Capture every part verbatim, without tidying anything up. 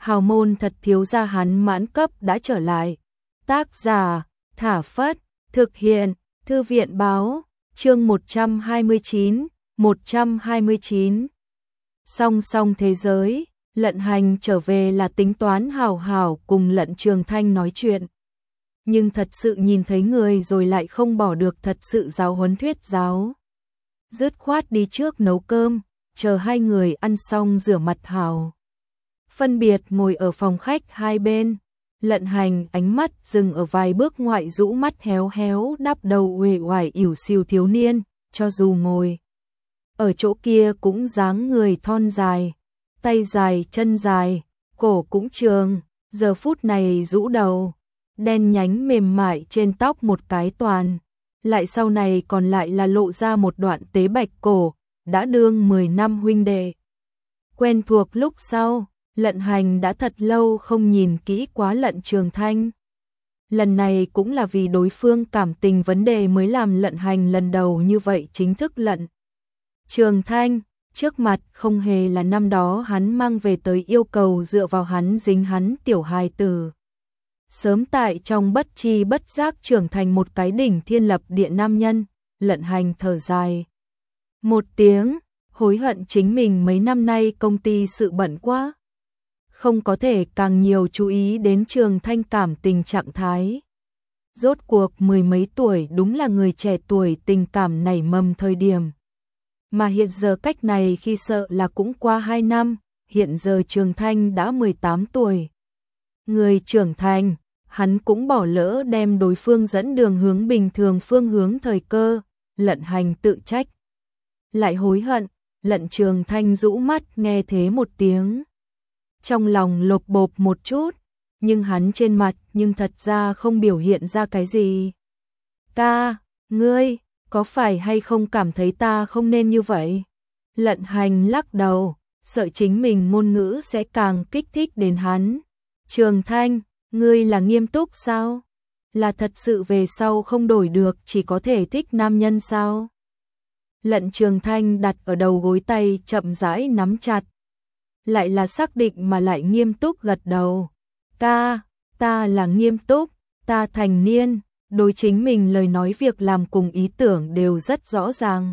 hào môn thật thiếu gia hắn mãn cấp đã trở lại. Tác giả, Thả Phất, thực hiện, Thư viện báo, chương một trăm hai mươi chín, một trăm hai mươi chín. Song song thế giới, Lận Hành trở về là tính toán hào hào cùng Lận Trường Thanh nói chuyện. Nhưng thật sự nhìn thấy người rồi lại không bỏ được thật sự giáo huấn thuyết giáo. Dứt khoát đi trước nấu cơm, chờ hai người ăn xong rửa mặt hào. Phân biệt ngồi ở phòng khách hai bên. Lận Hành ánh mắt dừng ở vài bước ngoại, rũ mắt héo héo đắp đầu uể oải ỉu xìu thiếu niên, cho dù ngồi ở chỗ kia cũng dáng người thon dài, tay dài chân dài, cổ cũng trường, giờ phút này rũ đầu, đen nhánh mềm mại trên tóc một cái toàn, lại sau này còn lại là lộ ra một đoạn tế bạch cổ, đã đương mười năm huynh đệ. Quen thuộc lúc sau, Lận Hành đã thật lâu không nhìn kỹ quá Lận Trường Thanh. Lần này cũng là vì đối phương cảm tình vấn đề mới làm Lận Hành lần đầu như vậy chính thức Lận Trường Thanh, trước mặt không hề là năm đó hắn mang về tới yêu cầu dựa vào hắn dính hắn tiểu hài tử. Sớm tại trong bất chi bất giác trưởng thành một cái đỉnh thiên lập địa nam nhân, Lận Hành thở dài một tiếng, hối hận chính mình mấy năm nay công ty sự bận quá. Không có thể càng nhiều chú ý đến Trường Thanh cảm tình trạng thái. Rốt cuộc mười mấy tuổi đúng là người trẻ tuổi tình cảm nảy mầm thời điểm. Mà hiện giờ cách này khi sợ là cũng qua hai năm, hiện giờ Trường Thanh đã mười tám tuổi. Người trưởng thành, hắn cũng bỏ lỡ đem đối phương dẫn đường hướng bình thường phương hướng thời cơ, Lận Hành tự trách. Lại hối hận, Lận Trường Thanh rũ mắt nghe thế một tiếng. Trong lòng lột bột một chút, nhưng hắn trên mặt nhưng thật ra không biểu hiện ra cái gì. Ta, ngươi, có phải hay không cảm thấy ta không nên như vậy? Lận Hành lắc đầu, sợ chính mình ngôn ngữ sẽ càng kích thích đến hắn. Trường Thanh, ngươi là nghiêm túc sao? Là thật sự về sau không đổi được chỉ có thể thích nam nhân sao? Lận Trường Thanh đặt ở đầu gối tay chậm rãi nắm chặt. Lại là xác định mà lại nghiêm túc gật đầu. Ta, ta là nghiêm túc, ta thành niên, đối chính mình lời nói việc làm cùng ý tưởng đều rất rõ ràng.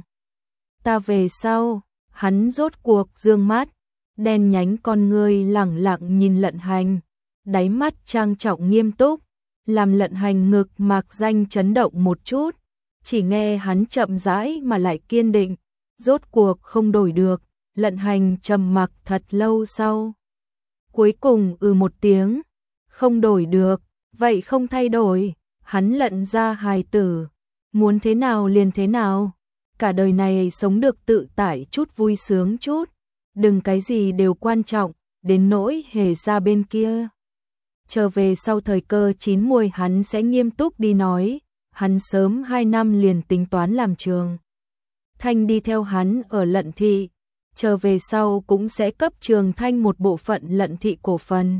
Ta về sau, hắn rốt cuộc dương mắt, đen nhánh con ngươi lẳng lặng nhìn Lận Hành, đáy mắt trang trọng nghiêm túc, làm Lận Hành ngực mạc danh chấn động một chút, chỉ nghe hắn chậm rãi mà lại kiên định, rốt cuộc không đổi được. Lận Hành trầm mặc thật lâu sau. Cuối cùng ừ một tiếng, không đổi được, vậy không thay đổi, hắn Lận ra hài tử, muốn thế nào liền thế nào, cả đời này sống được tự tại chút vui sướng chút, đừng cái gì đều quan trọng, đến nỗi hề ra bên kia. Trở về sau thời cơ chín muồi hắn sẽ nghiêm túc đi nói, hắn sớm hai năm liền tính toán làm Trường Thanh đi theo hắn ở Lận thị. Trở về sau cũng sẽ cấp Trường Thanh một bộ phận Lận thị cổ phần.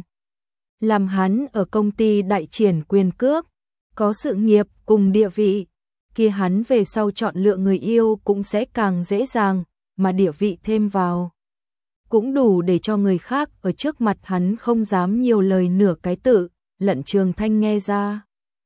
Làm hắn ở công ty đại triển quyền cước, có sự nghiệp cùng địa vị, kia hắn về sau chọn lựa người yêu cũng sẽ càng dễ dàng, mà địa vị thêm vào. Cũng đủ để cho người khác ở trước mặt hắn không dám nhiều lời nửa cái tự, Lận Trường Thanh nghe ra.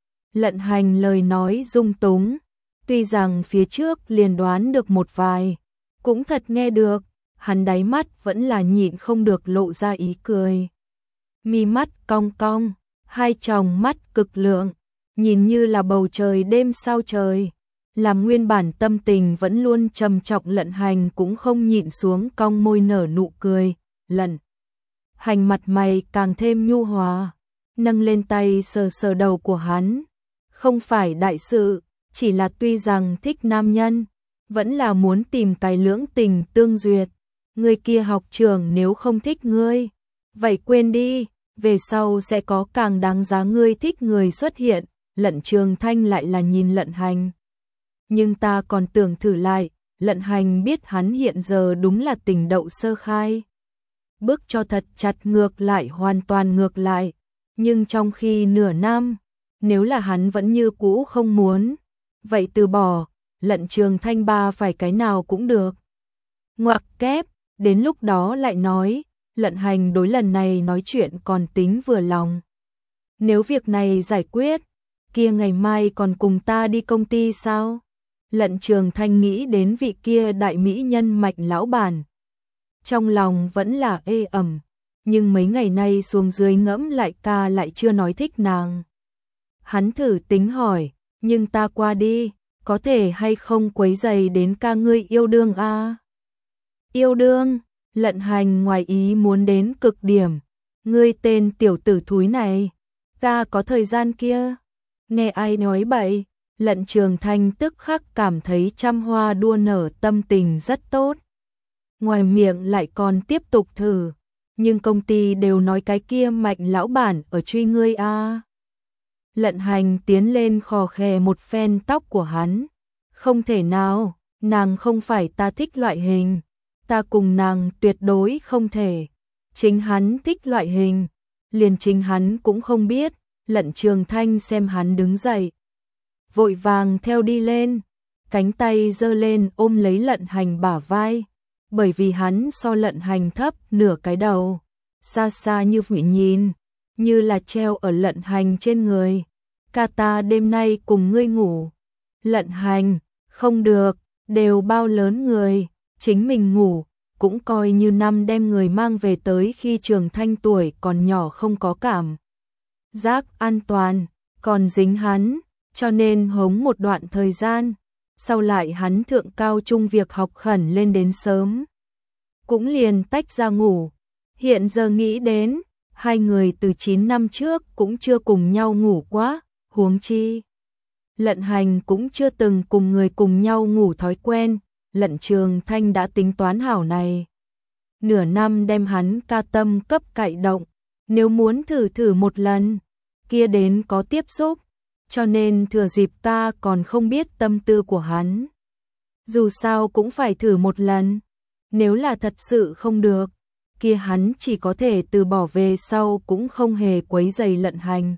Lận Hành lời nói dung túng, tuy rằng phía trước liền đoán được một vài, cũng thật nghe được. Hắn đáy mắt vẫn là nhịn không được lộ ra ý cười. Mi mắt cong cong, hai tròng mắt cực lượng, nhìn như là bầu trời đêm sao trời. Làm nguyên bản tâm tình vẫn luôn trầm trọng Lận Hành cũng không nhịn xuống cong môi nở nụ cười. Lận Hành mặt mày càng thêm nhu hòa, nâng lên tay sờ sờ đầu của hắn. Không phải đại sự, chỉ là tuy rằng thích nam nhân, vẫn là muốn tìm cái lưỡng tình tương duyệt. Người kia học trường nếu không thích ngươi, vậy quên đi, về sau sẽ có càng đáng giá ngươi thích người xuất hiện. Lận Trường Thanh lại là nhìn Lận Hành. Nhưng ta còn tưởng thử lại, Lận Hành biết hắn hiện giờ đúng là tình đậu sơ khai. Bước cho thật chặt ngược lại, hoàn toàn ngược lại, nhưng trong khi nửa năm, nếu là hắn vẫn như cũ không muốn, vậy từ bỏ, Lận Trường Thanh ba phải cái nào cũng được. Ngoặc kép. Đến lúc đó lại nói, Lận Hành đối lần này nói chuyện còn tính vừa lòng. Nếu việc này giải quyết, kia ngày mai còn cùng ta đi công ty sao? Lận Trường Thanh nghĩ đến vị kia đại mỹ nhân Mạnh lão bản. Trong lòng vẫn là ê ẩm, nhưng mấy ngày nay xuống dưới ngẫm lại ca lại chưa nói thích nàng. Hắn thử tính hỏi, nhưng ta qua đi, có thể hay không quấy rầy đến ca ngươi yêu đương a? À? Yêu đương? Lận Hành ngoài ý muốn đến cực điểm. Ngươi tên tiểu tử thúi này, ca có thời gian kia. Nghe ai nói bậy, Lận Trường Thanh tức khắc cảm thấy trăm hoa đua nở, tâm tình rất tốt. Ngoài miệng lại còn tiếp tục thử, nhưng công ty đều nói cái kia Mạnh lão bản ở truy ngươi a. À. Lận Hành tiến lên khò khè một phen tóc của hắn. Không thể nào, nàng không phải ta thích loại hình. Ta cùng nàng tuyệt đối không thể. Chính hắn thích loại hình. Liền chính hắn cũng không biết. Lận Trường Thanh xem hắn đứng dậy, vội vàng theo đi lên, cánh tay giơ lên ôm lấy Lận Hành bả vai, bởi vì hắn so Lận Hành thấp nửa cái đầu, xa xa như vậy nhìn, như là treo ở Lận Hành trên người. Ca ta đêm nay cùng ngươi ngủ. Lận Hành, không được, đều bao lớn người, chính mình ngủ, cũng coi như năm đem người mang về tới khi Trường Thanh tuổi còn nhỏ không có cảm giác an toàn, còn dính hắn, cho nên hống một đoạn thời gian, sau lại hắn thượng cao trung việc học khẩn lên đến sớm, cũng liền tách ra ngủ. Hiện giờ nghĩ đến, hai người từ chín năm trước cũng chưa cùng nhau ngủ quá, huống chi Lận Hành cũng chưa từng cùng người cùng nhau ngủ thói quen. Lận Trường Thanh đã tính toán hảo này, nửa năm đem hắn ca tâm cấp cậy động, nếu muốn thử thử một lần, kia đến có tiếp xúc, cho nên thừa dịp ta còn không biết tâm tư của hắn. Dù sao cũng phải thử một lần, nếu là thật sự không được, kia hắn chỉ có thể từ bỏ, về sau cũng không hề quấy rầy Lận Hành.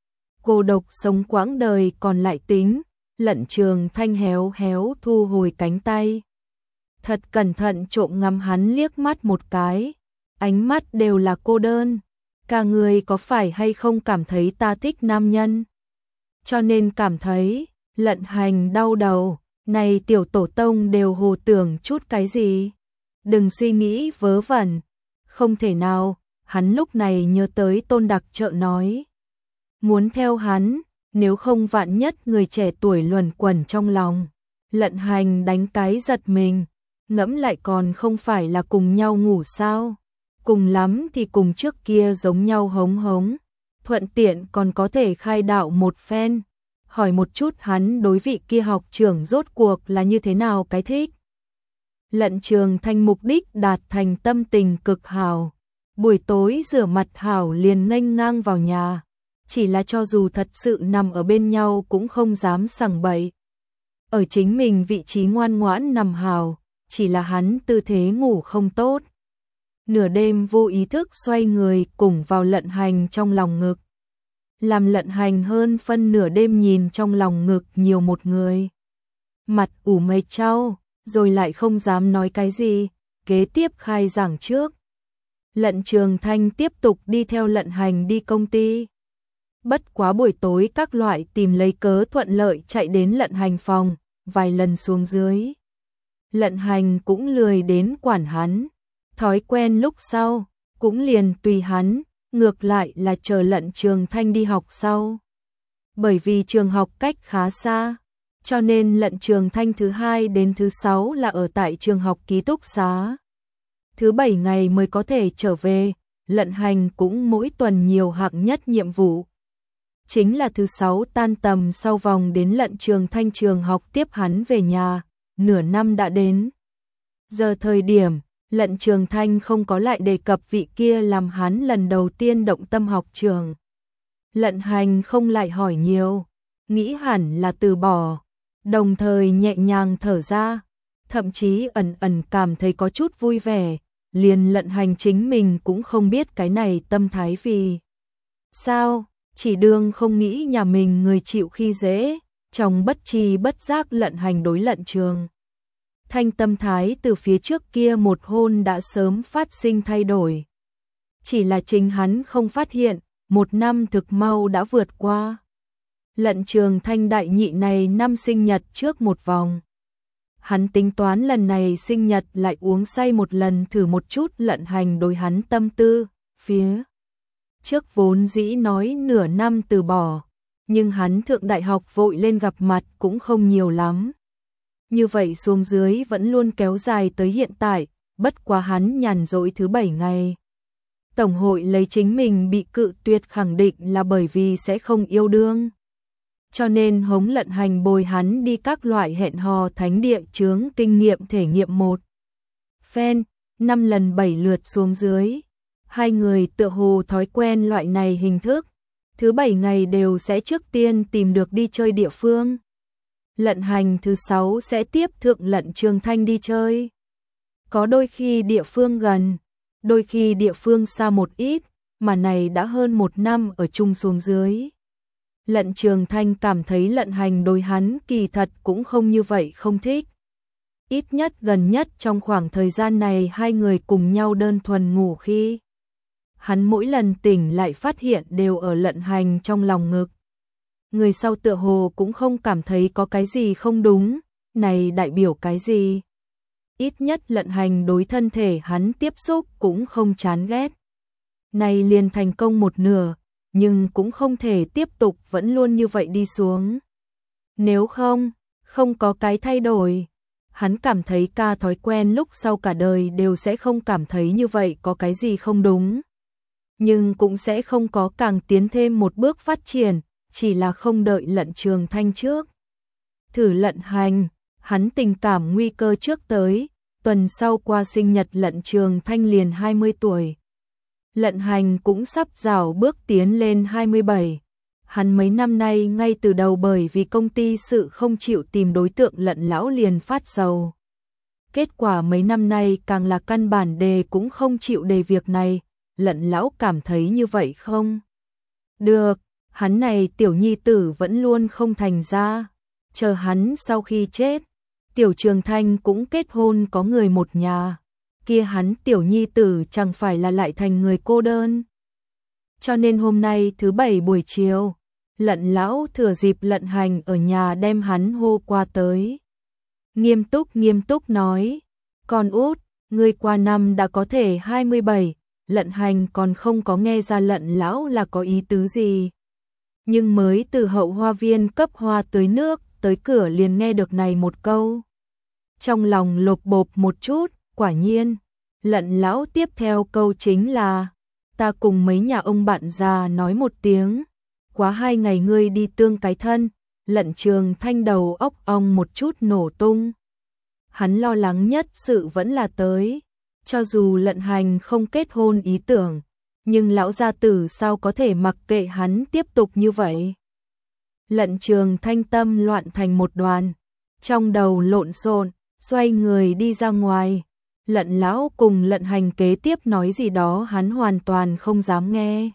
Cô độc sống quãng đời còn lại tính. Lận Trường Thanh héo héo thu hồi cánh tay, thật cẩn thận trộm ngắm hắn liếc mắt một cái, ánh mắt đều là cô đơn. Cả người có phải hay không cảm thấy ta thích nam nhân, cho nên cảm thấy. Lận Hành đau đầu, này tiểu tổ tông đều hồ tưởng chút cái gì, đừng suy nghĩ vớ vẩn. Không thể nào, hắn lúc này nhớ tới Tôn Đặc Trợ nói, muốn theo hắn, nếu không vạn nhất người trẻ tuổi luẩn quẩn trong lòng. Lận Hành đánh cái giật mình, ngẫm lại còn không phải là cùng nhau ngủ sao, cùng lắm thì cùng trước kia giống nhau hống hống, thuận tiện còn có thể khai đạo một phen, hỏi một chút hắn đối vị kia học trưởng rốt cuộc là như thế nào cái thích. Lận Trường Thanh mục đích đạt thành, tâm tình cực hảo, buổi tối rửa mặt hảo liền nghênh ngang vào nhà. Chỉ là cho dù thật sự nằm ở bên nhau cũng không dám sằng bậy, ở chính mình vị trí ngoan ngoãn nằm hào, chỉ là hắn tư thế ngủ không tốt. Nửa đêm vô ý thức xoay người cùng vào Lận Hành trong lòng ngực, làm Lận Hành hơn phân nửa đêm nhìn trong lòng ngực nhiều một người, mặt ủ mây trao, rồi lại không dám nói cái gì. Kế tiếp khai giảng trước, Lận Trường Thanh tiếp tục đi theo Lận Hành đi công ty. Bất quá buổi tối các loại tìm lấy cớ thuận lợi chạy đến Lận Hành phòng, vài lần xuống dưới. Lận Hành cũng lười đến quản hắn, thói quen lúc sau, cũng liền tùy hắn, ngược lại là chờ Lận Trường Thanh đi học sau. Bởi vì trường học cách khá xa, cho nên Lận Trường Thanh thứ hai đến thứ sáu là ở tại trường học ký túc xá. Thứ bảy ngày mới có thể trở về. Lận Hành cũng mỗi tuần nhiều hạng nhất nhiệm vụ, chính là thứ sáu tan tầm sau vòng đến Lận Trường Thanh trường học tiếp hắn về nhà. Nửa năm đã đến giờ thời điểm, Lận Trường Thanh không có lại đề cập vị kia làm hắn lần đầu tiên động tâm học trường. Lận Hành không lại hỏi nhiều, nghĩ hẳn là từ bỏ, đồng thời nhẹ nhàng thở ra, thậm chí ẩn ẩn cảm thấy có chút vui vẻ. Liền Lận Hành chính mình cũng không biết cái này tâm thái vì sao, chỉ đương không nghĩ nhà mình người chịu khi dễ. Trong bất tri bất giác Lận Hành đối Lận Trường Thanh tâm thái từ phía trước kia một hôn đã sớm phát sinh thay đổi. chỉ là chính hắn không phát hiện, một năm thực mau đã vượt qua. Lận Trường Thanh đại nhị này năm sinh nhật trước một vòng. Hắn tính toán lần này sinh nhật lại uống say một lần thử một chút Lận Hành đối hắn tâm tư, phía trước vốn dĩ nói nửa năm từ bỏ, nhưng hắn thượng đại học vội lên gặp mặt cũng không nhiều lắm. Như vậy xuống dưới vẫn luôn kéo dài tới hiện tại, bất quá hắn nhàn rỗi thứ bảy ngày. Tổng hội lấy chính mình bị cự tuyệt khẳng định là bởi vì sẽ không yêu đương. Cho nên hống Lận Hành bồi hắn đi các loại hẹn hò thánh địa chướng kinh nghiệm thể nghiệm một phen, năm lần bảy lượt xuống dưới. Hai người tựa hồ thói quen loại này hình thức, thứ bảy ngày đều sẽ trước tiên tìm được đi chơi địa phương. Lận Hành thứ sáu sẽ tiếp thượng Lận Trường Thanh đi chơi. Có đôi khi địa phương gần, đôi khi địa phương xa một ít, mà này đã hơn một năm ở chung xuống dưới. Lận Trường Thanh cảm thấy Lận Hành đối hắn kỳ thật cũng không như vậy không thích. Ít nhất gần nhất trong khoảng thời gian này hai người cùng nhau đơn thuần ngủ khi. Hắn mỗi lần tỉnh lại phát hiện đều ở Lận Hành trong lòng ngực. Người sau tựa hồ cũng không cảm thấy có cái gì không đúng, này đại biểu cái gì. Ít nhất Lận Hành đối thân thể hắn tiếp xúc cũng không chán ghét. Này liền thành công một nửa, nhưng cũng không thể tiếp tục vẫn luôn như vậy đi xuống. Nếu không, không có cái thay đổi. Hắn cảm thấy ca thói quen lúc sau cả đời đều sẽ không cảm thấy như vậy có cái gì không đúng. Nhưng cũng sẽ không có càng tiến thêm một bước phát triển, chỉ là không đợi Lận Trường Thanh trước. Thử Lận Hành, hắn tình cảm nguy cơ trước tới, tuần sau qua sinh nhật Lận Trường Thanh liền hai mươi tuổi. Lận Hành cũng sắp rảo bước tiến lên hai mươi bảy. Hắn mấy năm nay ngay từ đầu bởi vì công ty sự không chịu tìm đối tượng Lận lão liền phát sầu. Kết quả mấy năm nay càng là căn bản đề cũng không chịu đề việc này, Lận lão cảm thấy như vậy không? Được, hắn này tiểu nhi tử vẫn luôn không thành ra, chờ hắn sau khi chết, Tiểu Trường Thanh cũng kết hôn có người một nhà, kia hắn tiểu nhi tử chẳng phải là lại thành người cô đơn. Cho nên hôm nay thứ bảy buổi chiều, Lận lão thừa dịp Lận Hành ở nhà đem hắn hô qua tới. Nghiêm túc nghiêm túc nói, con út, ngươi qua năm đã có thể hai mươi bảy, Lận Hành còn không có nghe ra Lận lão là có ý tứ gì. Nhưng mới từ hậu hoa viên cấp hoa tưới nước, tới cửa liền nghe được này một câu. Trong lòng lột bột một chút, quả nhiên, Lận lão tiếp theo câu chính là, ta cùng mấy nhà ông bạn già nói một tiếng, quá hai ngày ngươi đi tương cái thân. Lận Trường Thanh đầu óc ong một chút nổ tung. Hắn lo lắng nhất sự vẫn là tới, cho dù Lận Hành không kết hôn ý tưởng, nhưng lão gia tử sao có thể mặc kệ hắn tiếp tục như vậy. Lận Trường Thanh tâm loạn thành một đoàn, trong đầu lộn xộn, xoay người đi ra ngoài. Lận lão cùng Lận Hành kế tiếp nói gì đó hắn hoàn toàn không dám nghe.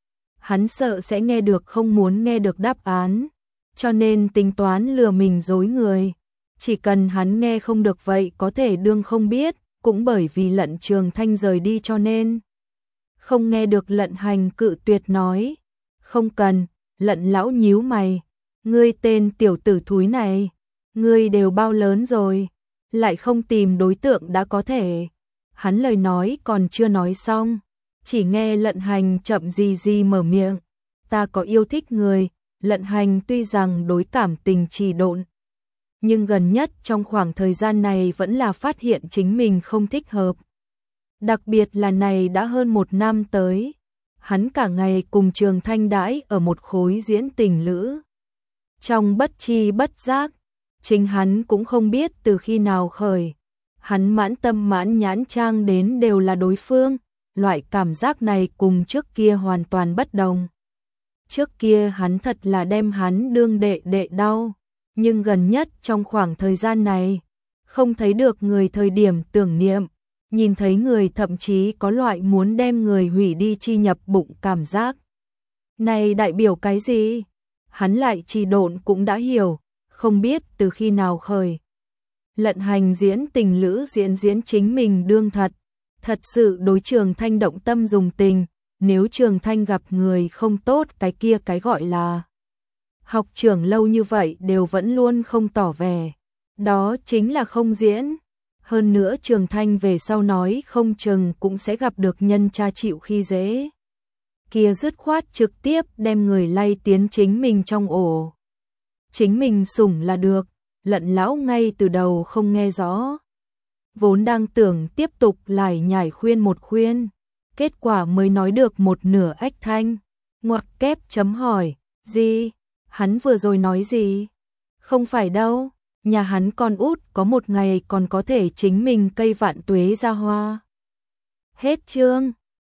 Hắn sợ sẽ nghe được không muốn nghe được đáp án, cho nên tính toán lừa mình dối người. Chỉ cần hắn nghe không được vậy có thể đương không biết, cũng bởi vì Lận Trường Thanh rời đi cho nên không nghe được. Lận Hành cự tuyệt nói, không cần. Lận lão nhíu mày, ngươi tên tiểu tử thúi này, ngươi đều bao lớn rồi, lại không tìm đối tượng đã có thể. Hắn lời nói còn chưa nói xong, chỉ nghe Lận Hành chậm gì gì mở miệng, ta có yêu thích người. Lận Hành tuy rằng đối cảm tình trì độn, nhưng gần nhất trong khoảng thời gian này vẫn là phát hiện chính mình không thích hợp. Đặc biệt là này đã hơn một năm tới, hắn cả ngày cùng Trường Thanh đãi ở một khối diễn tình lữ. Trong bất chi bất giác, chính hắn cũng không biết từ khi nào khởi, hắn mãn tâm mãn nhãn trang đến đều là đối phương, loại cảm giác này cùng trước kia hoàn toàn bất đồng. Trước kia hắn thật là đem hắn đương đệ đệ đau, nhưng gần nhất trong khoảng thời gian này, không thấy được người thời điểm tưởng niệm, nhìn thấy người thậm chí có loại muốn đem người hủy đi chi nhập bụng cảm giác. Này đại biểu cái gì? Hắn lại trì độn cũng đã hiểu, không biết từ khi nào khởi. Lận Hành diễn tình lữ diễn diễn chính mình đương thật, thật sự đối Trường Thanh động tâm dùng tình, nếu Trường Thanh gặp người không tốt cái kia cái gọi là học trưởng lâu như vậy đều vẫn luôn không tỏ vẻ. Đó chính là không diễn. Hơn nữa Trường Thanh về sau nói không chừng cũng sẽ gặp được nhân cha chịu khi dễ. Kia dứt khoát trực tiếp đem người lay tiến chính mình trong ổ. Chính mình sủng là được, lận lão ngay từ đầu không nghe rõ. Vốn đang tưởng tiếp tục lải nhải khuyên một khuyên. Kết quả mới nói được một nửa ách thanh. Ngoặc kép chấm hỏi, gì? Hắn vừa rồi nói gì? Không phải đâu, nhà hắn con út có một ngày còn có thể chính mình cây vạn tuế ra hoa. Hết chương.